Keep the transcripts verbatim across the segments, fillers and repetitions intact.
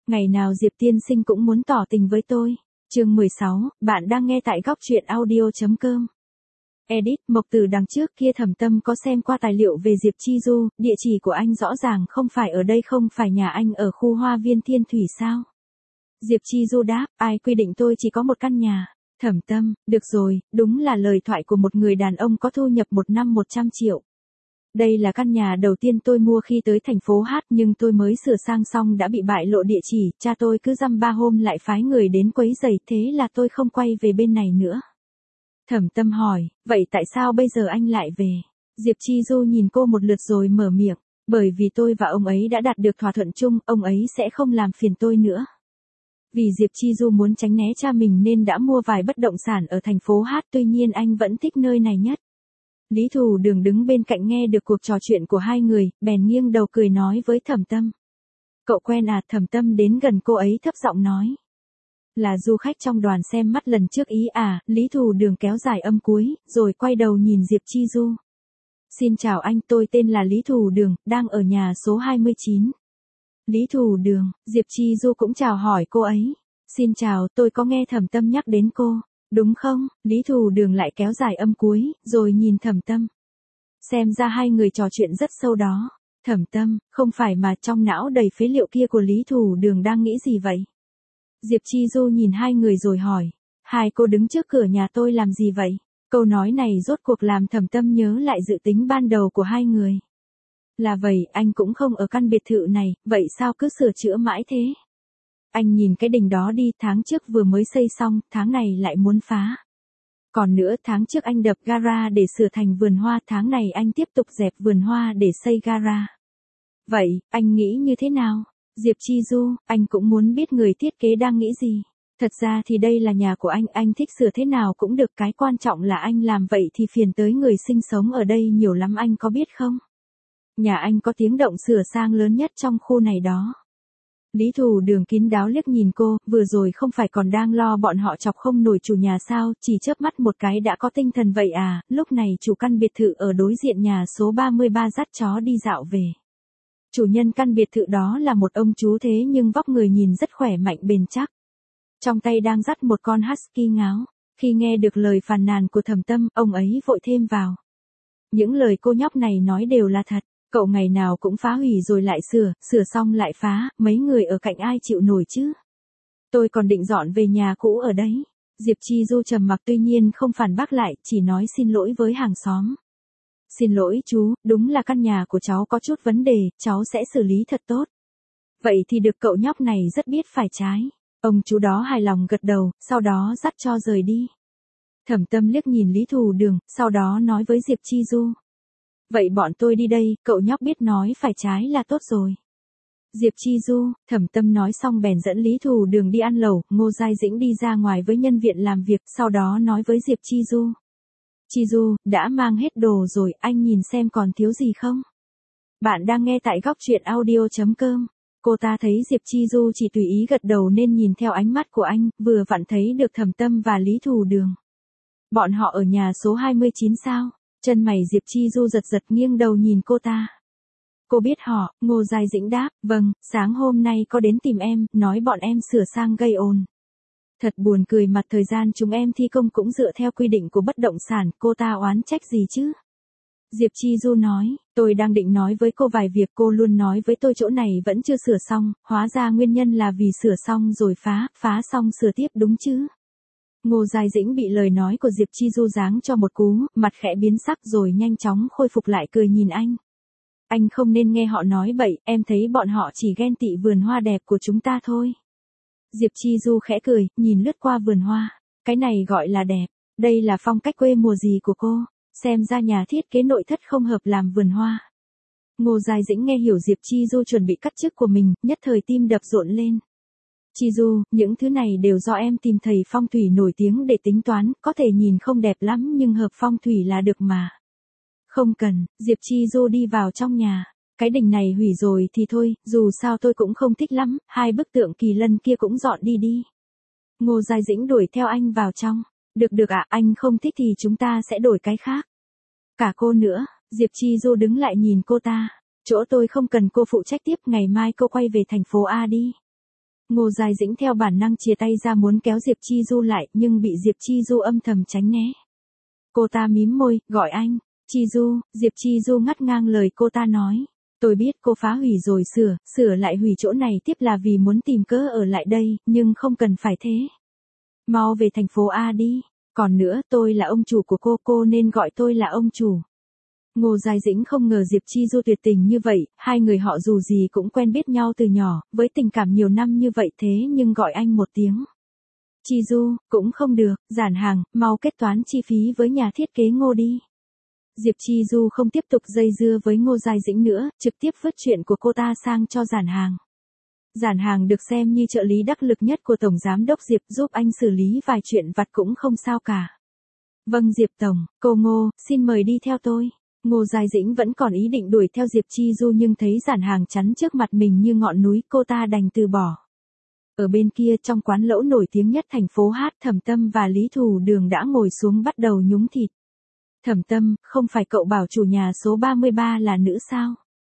Ngày nào Diệp tiên sinh cũng muốn tỏ tình với tôi. Chương mười sáu, bạn đang nghe tại góc truyện audio chấm com. Edit, Mộc Tử đằng trước kia Thẩm Tâm có xem qua tài liệu về Diệp Chi Du, địa chỉ của anh rõ ràng không phải ở đây, không phải nhà anh ở khu Hoa Viên Thiên Thủy sao? Diệp Chi Du đáp, ai quy định tôi chỉ có một căn nhà. Thẩm Tâm, được rồi, đúng là lời thoại của một người đàn ông có thu nhập một năm một trăm triệu. Đây là căn nhà đầu tiên tôi mua khi tới thành phố Hát, nhưng tôi mới sửa sang xong đã bị bại lộ địa chỉ, cha tôi cứ dăm ba hôm lại phái người đến quấy rầy, thế là tôi không quay về bên này nữa. Thẩm Tâm hỏi, vậy tại sao bây giờ anh lại về? Diệp Chi Du nhìn cô một lượt rồi mở miệng, bởi vì tôi và ông ấy đã đạt được thỏa thuận chung, ông ấy sẽ không làm phiền tôi nữa. Vì Diệp Chi Du muốn tránh né cha mình nên đã mua vài bất động sản ở thành phố Hát, tuy nhiên anh vẫn thích nơi này nhất. Lý Thù Đường đứng bên cạnh nghe được cuộc trò chuyện của hai người, bèn nghiêng đầu cười nói với Thẩm Tâm. Cậu quen à? Thẩm Tâm đến gần cô ấy thấp giọng nói. Là du khách trong đoàn xem mắt lần trước ý à? Lý Thù Đường kéo dài âm cuối, rồi quay đầu nhìn Diệp Chi Du. Xin chào anh, tôi tên là Lý Thù Đường, đang ở nhà số hai mươi chín. Lý Thù Đường, Diệp Chi Du cũng chào hỏi cô ấy. Xin chào, tôi có nghe Thẩm Tâm nhắc đến cô. Đúng không? Lý Thù Đường lại kéo dài âm cuối, rồi nhìn Thẩm Tâm. Xem ra hai người trò chuyện rất sâu đó. Thẩm Tâm, không phải mà, trong não đầy phế liệu kia của Lý Thù Đường đang nghĩ gì vậy? Diệp Chi Du nhìn hai người rồi hỏi. Hai cô đứng trước cửa nhà tôi làm gì vậy? Câu nói này rốt cuộc làm Thẩm Tâm nhớ lại dự tính ban đầu của hai người. Là vậy, anh cũng không ở căn biệt thự này, vậy sao cứ sửa chữa mãi thế? Anh nhìn cái đình đó đi, tháng trước vừa mới xây xong, tháng này lại muốn phá. Còn nữa, tháng trước anh đập gara để sửa thành vườn hoa, tháng này anh tiếp tục dẹp vườn hoa để xây gara. Vậy, anh nghĩ như thế nào? Diệp Chi Du, anh cũng muốn biết người thiết kế đang nghĩ gì. Thật ra thì đây là nhà của anh, anh thích sửa thế nào cũng được, cái quan trọng là anh làm vậy thì phiền tới người sinh sống ở đây nhiều lắm, anh có biết không? Nhà anh có tiếng động sửa sang lớn nhất trong khu này đó. Lý Thù Đường kín đáo liếc nhìn cô, vừa rồi không phải còn đang lo bọn họ chọc không nổi chủ nhà sao, chỉ chớp mắt một cái đã có tinh thần vậy à? Lúc này chủ căn biệt thự ở đối diện nhà số ba mươi ba dắt chó đi dạo về. Chủ nhân căn biệt thự đó là một ông chú thế nhưng vóc người nhìn rất khỏe mạnh bền chắc. Trong tay đang dắt một con husky ngáo. Khi nghe được lời phàn nàn của Thẩm Tâm, ông ấy vội thêm vào. Những lời cô nhóc này nói đều là thật. Cậu ngày nào cũng phá hủy rồi lại sửa, sửa xong lại phá, mấy người ở cạnh ai chịu nổi chứ? Tôi còn định dọn về nhà cũ ở đấy. Diệp Chi Du trầm mặc tuy nhiên không phản bác lại, chỉ nói xin lỗi với hàng xóm. Xin lỗi chú, đúng là căn nhà của cháu có chút vấn đề, cháu sẽ xử lý thật tốt. Vậy thì được, cậu nhóc này rất biết phải trái. Ông chú đó hài lòng gật đầu, sau đó dắt cho rời đi. Thẩm Tâm liếc nhìn Lý Thù Đường, sau đó nói với Diệp Chi Du. Vậy bọn tôi đi đây, cậu nhóc biết nói phải trái là tốt rồi. Diệp Chi Du, Thẩm Tâm nói xong bèn dẫn Lý Thù Đường đi ăn lẩu, Ngô Giai Dĩnh đi ra ngoài với nhân viên làm việc, sau đó nói với Diệp Chi Du. Chi Du, đã mang hết đồ rồi, anh nhìn xem còn thiếu gì không? Bạn đang nghe tại góc truyện audio chấm com. Cô ta thấy Diệp Chi Du chỉ tùy ý gật đầu nên nhìn theo ánh mắt của anh, vừa vặn thấy được Thẩm Tâm và Lý Thù Đường. Bọn họ ở nhà số hai mươi chín sao? Chân mày Diệp Chi Du giật giật, nghiêng đầu nhìn cô ta. Cô biết họ? Ngô Giai Dĩnh đáp, vâng, sáng hôm nay có đến tìm em, nói bọn em sửa sang gây ồn. Thật buồn cười, mặt thời gian chúng em thi công cũng dựa theo quy định của bất động sản, cô ta oán trách gì chứ? Diệp Chi Du nói, tôi đang định nói với cô vài việc, cô luôn nói với tôi chỗ này vẫn chưa sửa xong, hóa ra nguyên nhân là vì sửa xong rồi phá, phá xong sửa tiếp đúng chứ? Ngô Giai Dĩnh bị lời nói của Diệp Chi Du giáng cho một cú, mặt khẽ biến sắc rồi nhanh chóng khôi phục lại, cười nhìn anh. Anh không nên nghe họ nói bậy, em thấy bọn họ chỉ ghen tị vườn hoa đẹp của chúng ta thôi. Diệp Chi Du khẽ cười, nhìn lướt qua vườn hoa. Cái này gọi là đẹp, đây là phong cách quê mùa gì của cô, xem ra nhà thiết kế nội thất không hợp làm vườn hoa. Ngô Giai Dĩnh nghe hiểu Diệp Chi Du chuẩn bị cắt chức của mình, nhất thời tim đập rộn lên. Chi Du, những thứ này đều do em tìm thầy phong thủy nổi tiếng để tính toán, có thể nhìn không đẹp lắm nhưng hợp phong thủy là được mà. Không cần, Diệp Chi Du đi vào trong nhà. Cái đình này hủy rồi thì thôi, dù sao tôi cũng không thích lắm, hai bức tượng kỳ lân kia cũng dọn đi đi. Ngô Giai Dĩnh đuổi theo anh vào trong. Được được ạ, anh không thích thì chúng ta sẽ đổi cái khác. Cả cô nữa, Diệp Chi Du đứng lại nhìn cô ta. Chỗ tôi không cần cô phụ trách tiếp, ngày mai cô quay về thành phố A đi. Ngô Giai Dĩnh theo bản năng chìa tay ra muốn kéo Diệp Chi Du lại, nhưng bị Diệp Chi Du âm thầm tránh né. Cô ta mím môi, gọi anh, Chi Du. Diệp Chi Du ngắt ngang lời cô ta nói. Tôi biết cô phá hủy rồi sửa, sửa lại hủy chỗ này tiếp là vì muốn tìm cớ ở lại đây, nhưng không cần phải thế. Mau về thành phố A đi. Còn nữa, tôi là ông chủ của cô, cô nên gọi tôi là ông chủ. Ngô Giai Dĩnh không ngờ Diệp Chi Du tuyệt tình như vậy, hai người họ dù gì cũng quen biết nhau từ nhỏ, với tình cảm nhiều năm như vậy thế nhưng gọi anh một tiếng Chi Du, cũng không được, giản hàng, mau kết toán chi phí với nhà thiết kế Ngô đi. Diệp Chi Du không tiếp tục dây dưa với Ngô Giai Dĩnh nữa, trực tiếp vứt chuyện của cô ta sang cho giản hàng. Giản hàng được xem như trợ lý đắc lực nhất của Tổng Giám đốc Diệp, giúp anh xử lý vài chuyện vặt cũng không sao cả. Vâng Diệp Tổng, cô Ngô, xin mời đi theo tôi. Ngô Giai Dĩnh vẫn còn ý định đuổi theo Diệp Chi Du nhưng thấy giản hàng chắn trước mặt mình như ngọn núi, cô ta đành từ bỏ. Ở bên kia trong quán lẩu nổi tiếng nhất thành phố Hát, Thẩm Tâm và Lý Thù Đường đã ngồi xuống bắt đầu nhúng thịt. Thẩm Tâm, không phải cậu bảo chủ nhà số ba mươi ba là nữ sao?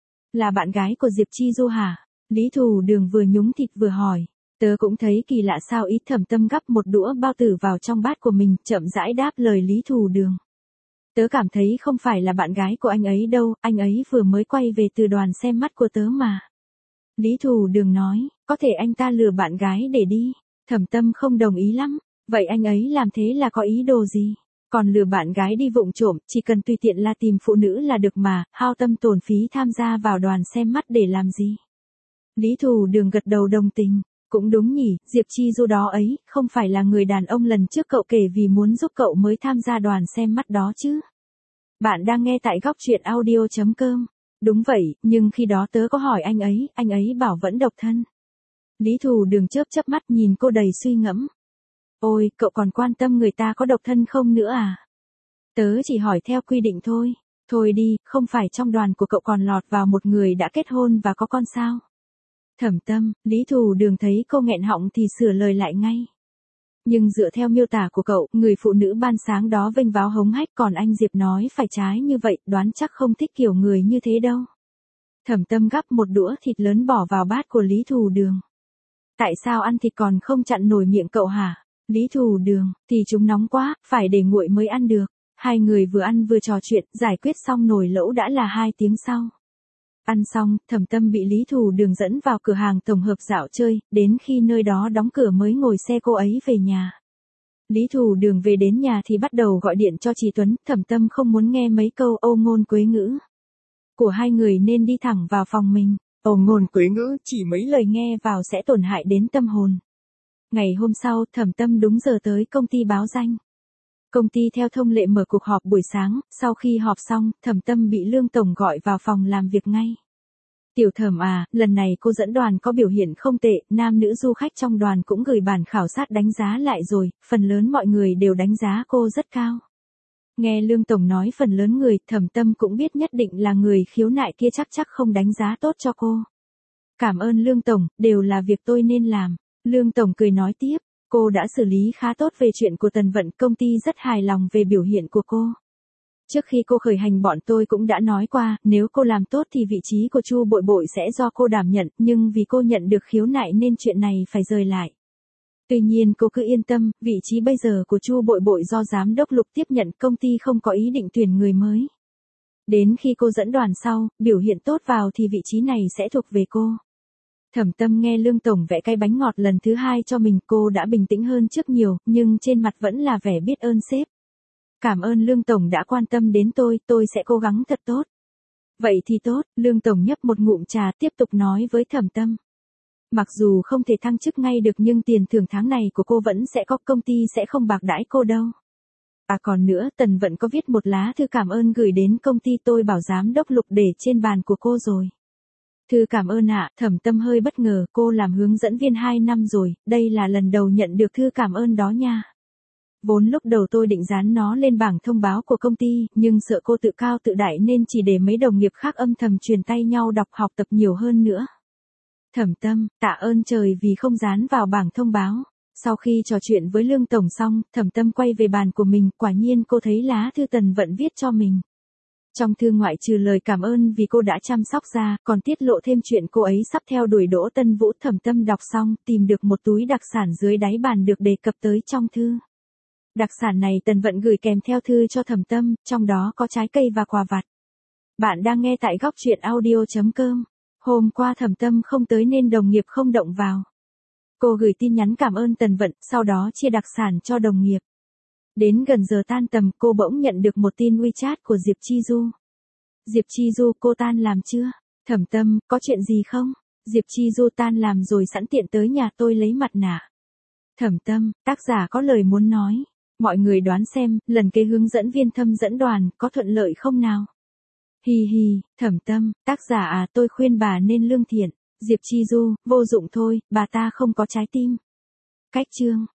Là bạn gái của Diệp Chi Du hả? Lý Thù Đường vừa nhúng thịt vừa hỏi. Tớ cũng thấy kỳ lạ sao ý. Thẩm Tâm gắp một đũa bao tử vào trong bát của mình, chậm rãi đáp lời Lý Thù Đường. Tớ cảm thấy không phải là bạn gái của anh ấy đâu, anh ấy vừa mới quay về từ đoàn xem mắt của tớ mà. Lý Thù Đường nói, có thể anh ta lừa bạn gái để đi. Thẩm Tâm không đồng ý lắm, vậy anh ấy làm thế là có ý đồ gì? Còn lừa bạn gái đi vụng trộm, chỉ cần tùy tiện là tìm phụ nữ là được mà, hao tâm tổn phí tham gia vào đoàn xem mắt để làm gì? Lý Thù Đường gật đầu đồng tình, cũng đúng nhỉ, Diệp Chi Du đó ấy, không phải là người đàn ông lần trước cậu kể vì muốn giúp cậu mới tham gia đoàn xem mắt đó chứ? Bạn đang nghe tại góc truyện audio chấm com. Đúng vậy, nhưng khi đó tớ có hỏi anh ấy, anh ấy bảo vẫn độc thân. Lý Thù Đường chớp chớp mắt nhìn cô đầy suy ngẫm. Ôi, cậu còn quan tâm người ta có độc thân không nữa à? Tớ chỉ hỏi theo quy định thôi. Thôi đi, không phải trong đoàn của cậu còn lọt vào một người đã kết hôn và có con sao? Thẩm Tâm, Lý Thù Đường thấy cô nghẹn họng thì sửa lời lại ngay. Nhưng dựa theo miêu tả của cậu, người phụ nữ ban sáng đó vênh váo hống hách, còn anh Diệp nói phải trái như vậy, đoán chắc không thích kiểu người như thế đâu. Thẩm Tâm gắp một đũa thịt lớn bỏ vào bát của Lý Thù Đường. Tại sao ăn thịt còn không chặn nổi miệng cậu hả? Lý Thù Đường, thì chúng nóng quá, phải để nguội mới ăn được. Hai người vừa ăn vừa trò chuyện, giải quyết xong nồi lẩu đã là hai tiếng sau. Ăn xong, Thẩm Tâm bị Lý Thù Đường dẫn vào cửa hàng tổng hợp dạo chơi, đến khi nơi đó đóng cửa mới ngồi xe cô ấy về nhà. Lý Thù Đường về đến nhà thì bắt đầu gọi điện cho Trí Tuấn, Thẩm Tâm không muốn nghe mấy câu âu ngôn quế ngữ của hai người nên đi thẳng vào phòng mình. Âu ngôn quế ngữ, chỉ mấy lời nghe vào sẽ tổn hại đến tâm hồn. Ngày hôm sau, Thẩm Tâm đúng giờ tới công ty báo danh. Công ty theo thông lệ mở cuộc họp buổi sáng, sau khi họp xong, Thẩm Tâm bị Lương Tổng gọi vào phòng làm việc ngay. Tiểu Thẩm à, lần này cô dẫn đoàn có biểu hiện không tệ, nam nữ du khách trong đoàn cũng gửi bản khảo sát đánh giá lại rồi, phần lớn mọi người đều đánh giá cô rất cao. Nghe Lương Tổng nói phần lớn người, Thẩm Tâm cũng biết nhất định là người khiếu nại kia chắc chắc không đánh giá tốt cho cô. Cảm ơn Lương Tổng, đều là việc tôi nên làm. Lương Tổng cười nói tiếp. Cô đã xử lý khá tốt về chuyện của Tần Vận, công ty rất hài lòng về biểu hiện của cô. Trước khi cô khởi hành bọn tôi cũng đã nói qua, nếu cô làm tốt thì vị trí của Chu Bội Bội sẽ do cô đảm nhận, nhưng vì cô nhận được khiếu nại nên chuyện này phải rời lại. Tuy nhiên cô cứ yên tâm, vị trí bây giờ của Chu Bội Bội do Giám đốc Lục tiếp nhận, công ty không có ý định tuyển người mới. Đến khi cô dẫn đoàn sau, biểu hiện tốt vào thì vị trí này sẽ thuộc về cô. Thẩm Tâm nghe Lương Tổng vẽ cái bánh ngọt lần thứ hai cho mình, cô đã bình tĩnh hơn trước nhiều, nhưng trên mặt vẫn là vẻ biết ơn sếp. Cảm ơn Lương Tổng đã quan tâm đến tôi, tôi sẽ cố gắng thật tốt. Vậy thì tốt, Lương Tổng nhấp một ngụm trà tiếp tục nói với Thẩm Tâm. Mặc dù không thể thăng chức ngay được nhưng tiền thưởng tháng này của cô vẫn sẽ có, công ty sẽ không bạc đãi cô đâu. À còn nữa, Tần Vận có viết một lá thư cảm ơn gửi đến công ty tôi bảo Giám đốc Lục để trên bàn của cô rồi. Thư cảm ơn ạ, à, Thẩm Tâm hơi bất ngờ, cô làm hướng dẫn viên hai năm rồi, đây là lần đầu nhận được thư cảm ơn đó nha. Vốn lúc đầu tôi định dán nó lên bảng thông báo của công ty, nhưng sợ cô tự cao tự đại nên chỉ để mấy đồng nghiệp khác âm thầm truyền tay nhau đọc học tập nhiều hơn nữa. Thẩm Tâm, tạ ơn trời vì không dán vào bảng thông báo. Sau khi trò chuyện với Lương Tổng xong, Thẩm Tâm quay về bàn của mình, quả nhiên cô thấy lá thư Tần Vận viết cho mình. Trong thư ngoại trừ lời cảm ơn vì cô đã chăm sóc ra, còn tiết lộ thêm chuyện cô ấy sắp theo đuổi Đỗ Tân Vũ. Thẩm Tâm đọc xong, tìm được một túi đặc sản dưới đáy bàn được đề cập tới trong thư. Đặc sản này Tần Vận gửi kèm theo thư cho Thẩm Tâm, trong đó có trái cây và quà vặt. Bạn đang nghe tại góc truyện audio chấm com. Hôm qua Thẩm Tâm không tới nên đồng nghiệp không động vào. Cô gửi tin nhắn cảm ơn Tần Vận, sau đó chia đặc sản cho đồng nghiệp. Đến gần giờ tan tầm, cô bỗng nhận được một tin WeChat của Diệp Chi Du. Diệp Chi Du, cô tan làm chưa? Thẩm Tâm, có chuyện gì không? Diệp Chi Du, tan làm rồi, sẵn tiện tới nhà tôi lấy mặt nạ. Thẩm Tâm, tác giả có lời muốn nói. Mọi người đoán xem, lần kế hướng dẫn viên Thâm dẫn đoàn, có thuận lợi không nào? Hi hi, Thẩm Tâm, tác giả à, tôi khuyên bà nên lương thiện. Diệp Chi Du, vô dụng thôi, bà ta không có trái tim. Cách chương.